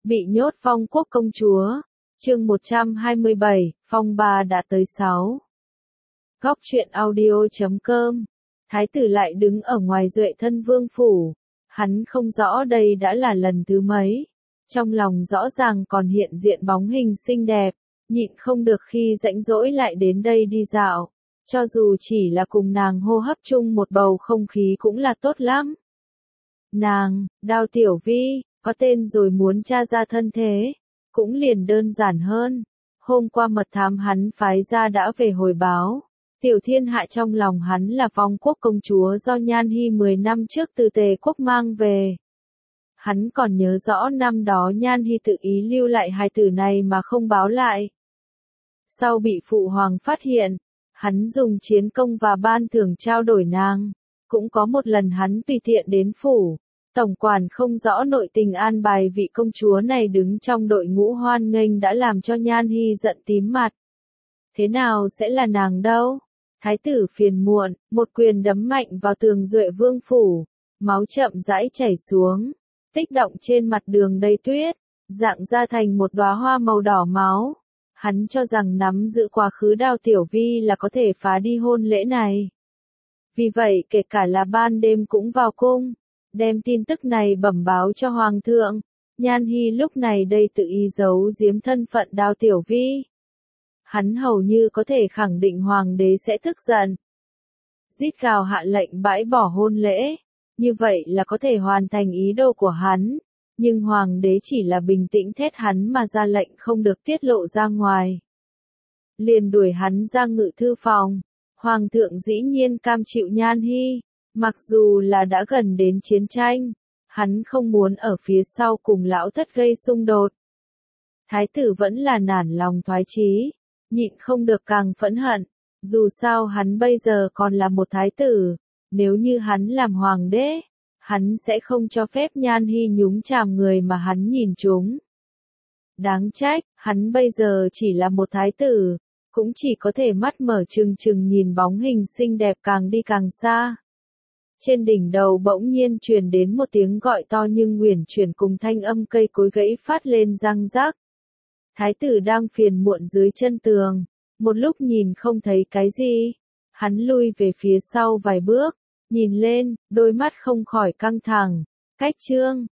Bị nhốt Phong Quốc công chúa. Chương 127, phong ba đã tới 6. Góc truyện audio.com. Thái tử lại đứng ở ngoài Duệ Thân Vương phủ. Hắn không rõ đây đã là lần thứ mấy. Trong lòng rõ ràng còn hiện diện bóng hình xinh đẹp, nhịn không được khi rảnh rỗi lại đến đây đi dạo. Cho dù chỉ là cùng nàng hô hấp chung một bầu không khí cũng là tốt lắm. Nàng, Đao Tiểu Vi, có tên rồi muốn tra ra thân thế, cũng liền đơn giản hơn. Hôm qua mật thám hắn phái ra đã về hồi báo. Tiểu thiên hạ trong lòng hắn là Phong Quốc công chúa do Nhan Hy 10 năm trước từ Tề quốc mang về. Hắn còn nhớ rõ năm đó Nhan Hy tự ý lưu lại hài tử này mà không báo lại. Sau bị phụ hoàng phát hiện, hắn dùng chiến công và ban thưởng trao đổi nàng. Cũng có một lần hắn tùy tiện đến phủ, tổng quản không rõ nội tình an bài vị công chúa này đứng trong đội ngũ hoan nghênh đã làm cho Nhan Hy giận tím mặt. Thế nào sẽ là nàng đâu? Thái tử phiền muộn, một quyền đấm mạnh vào tường Duệ Vương phủ, máu chậm rãi chảy xuống, tích động trên mặt đường đầy tuyết, dạng ra thành một đóa hoa màu đỏ máu. Hắn cho rằng nắm giữ quá khứ Đao Tiểu Vi là có thể phá đi hôn lễ này. Vì vậy kể cả là ban đêm cũng vào cung, đem tin tức này bẩm báo cho Hoàng thượng. Nhan Hy lúc này đây tự ý giấu giếm thân phận Đao Tiểu Vi. Hắn hầu như có thể khẳng định Hoàng đế sẽ tức giận. Rít gào hạ lệnh bãi bỏ hôn lễ, như vậy là có thể hoàn thành ý đồ của hắn. Nhưng Hoàng đế chỉ là bình tĩnh thét hắn mà ra lệnh không được tiết lộ ra ngoài. Liền đuổi hắn ra ngự thư phòng. Hoàng thượng dĩ nhiên cam chịu Nhan Hy, mặc dù là đã gần đến chiến tranh, hắn không muốn ở phía sau cùng lão thất gây xung đột. Thái tử vẫn là nản lòng thoái chí, nhịn không được càng phẫn hận, dù sao hắn bây giờ còn là một thái tử, nếu như hắn làm hoàng đế, hắn sẽ không cho phép Nhan Hy nhúng chàm người mà hắn nhìn chúng. Đáng trách, hắn bây giờ chỉ là một thái tử, cũng chỉ có thể mắt mở trừng trừng nhìn bóng hình xinh đẹp càng đi càng xa. Trên đỉnh đầu bỗng nhiên truyền đến một tiếng gọi to nhưng uyển chuyển cùng thanh âm cây cối gãy phát lên răng rác. Thái tử đang phiền muộn dưới chân tường, một lúc nhìn không thấy cái gì, hắn lui về phía sau vài bước, nhìn lên, đôi mắt không khỏi căng thẳng. Cách chương